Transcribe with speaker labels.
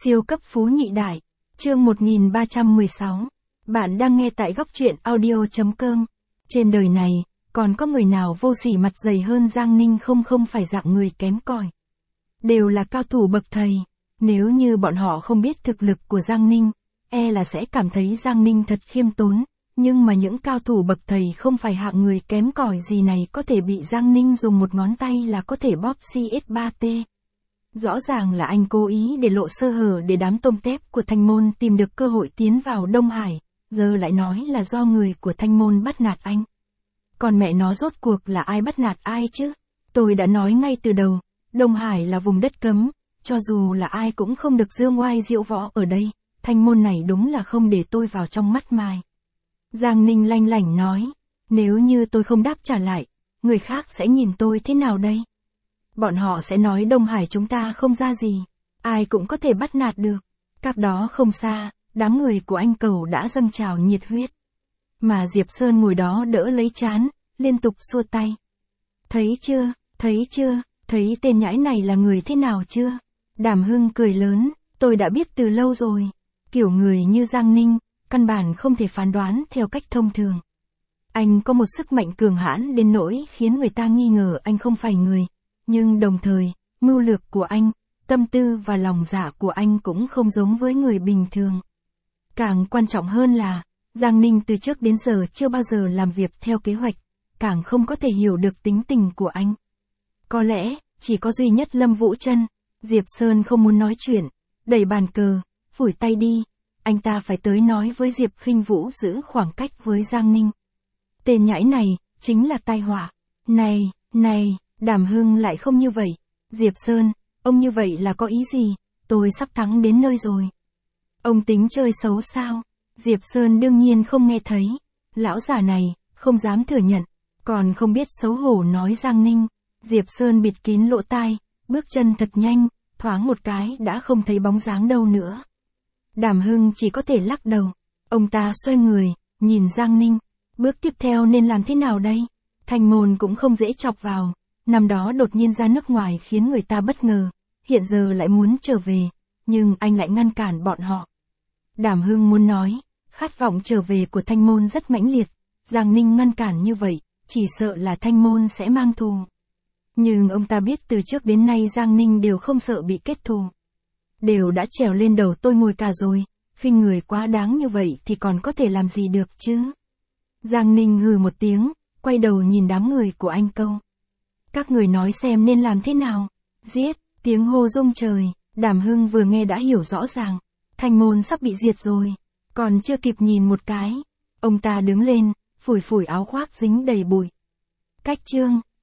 Speaker 1: Siêu cấp phú nhị đại. Chương 1316. Bạn đang nghe tại góc truyện audio.com. Trên đời này, còn có người nào vô sỉ mặt dày hơn Giang Ninh không phải dạng người kém cỏi. Đều là cao thủ bậc thầy. Nếu như bọn họ không biết thực lực của Giang Ninh, là sẽ cảm thấy Giang Ninh thật khiêm tốn. Nhưng mà những cao thủ bậc thầy không phải hạng người kém cỏi gì này có thể bị Giang Ninh dùng một ngón tay là có thể bóp CS3T. Rõ ràng là anh cố ý để lộ sơ hở để đám tôm tép của Thanh Môn tìm được cơ hội tiến vào Đông Hải, giờ lại nói là do người của Thanh Môn bắt nạt anh. Còn mẹ nó rốt cuộc là ai bắt nạt ai chứ? Tôi đã nói ngay từ đầu, Đông Hải là vùng đất cấm, cho dù là ai cũng không được dương oai diệu võ ở đây, Thanh Môn này đúng là không để tôi vào trong mắt mài. Giang Ninh lanh lảnh nói, nếu như tôi không đáp trả lại, người khác sẽ nhìn tôi thế nào đây? Bọn họ sẽ nói Đông Hải chúng ta không ra gì, ai cũng có thể bắt nạt được. Cách đó không xa, đám người của anh Cầu đã dâng trào nhiệt huyết. Mà Diệp Sơn ngồi đó đỡ lấy trán, liên tục xua tay. Thấy chưa, thấy tên nhãi này là người thế nào chưa? Đàm Hưng cười lớn, tôi đã biết từ lâu rồi. Kiểu người như Giang Ninh, căn bản không thể phán đoán theo cách thông thường. Anh có một sức mạnh cường hãn đến nỗi khiến người ta nghi ngờ anh không phải người. Nhưng đồng thời, mưu lược của anh, tâm tư và lòng dạ của anh cũng không giống với người bình thường. Càng quan trọng hơn là, Giang Ninh từ trước đến giờ chưa bao giờ làm việc theo kế hoạch, càng không có thể hiểu được tính tình của anh. Có lẽ, chỉ có duy nhất Lâm Vũ Trân, Diệp Sơn không muốn nói chuyện, đẩy bàn cờ, phủi tay đi, anh ta phải tới nói với Diệp Khinh Vũ giữ khoảng cách với Giang Ninh. Tên nhãi này, chính là tai họa. Này, Đàm Hưng lại không như vậy. Diệp Sơn, ông như vậy là có ý gì? Tôi sắp thắng đến nơi rồi. Ông tính chơi xấu sao? Diệp Sơn đương nhiên không nghe thấy. Lão già này, không dám thừa nhận. Còn không biết xấu hổ nói Giang Ninh. Diệp Sơn bịt kín lỗ tai, bước chân thật nhanh, thoáng một cái đã không thấy bóng dáng đâu nữa. Đàm Hưng chỉ có thể lắc đầu. Ông ta xoay người, nhìn Giang Ninh. Bước tiếp theo nên làm thế nào đây? Thanh Môn cũng không dễ chọc vào. Năm đó đột nhiên ra nước ngoài khiến người ta bất ngờ, hiện giờ lại muốn trở về, nhưng anh lại ngăn cản bọn họ. Đàm Hưng muốn nói, khát vọng trở về của Thanh Môn rất mãnh liệt, Giang Ninh ngăn cản như vậy, chỉ sợ là Thanh Môn sẽ mang thù. Nhưng ông ta biết từ trước đến nay Giang Ninh đều không sợ bị kết thù. Đều đã trèo lên đầu tôi ngồi cả rồi, khinh người quá đáng như vậy thì còn có thể làm gì được chứ? Giang Ninh hừ một tiếng, quay đầu nhìn đám người của anh Câu. Các người nói xem nên làm thế nào? Giết, tiếng hô rung trời, Đàm Hưng vừa nghe đã hiểu rõ ràng. Thanh Môn sắp bị diệt rồi. Còn chưa kịp nhìn một cái. Ông ta đứng lên, phủi áo khoác dính đầy bụi. Cách chương.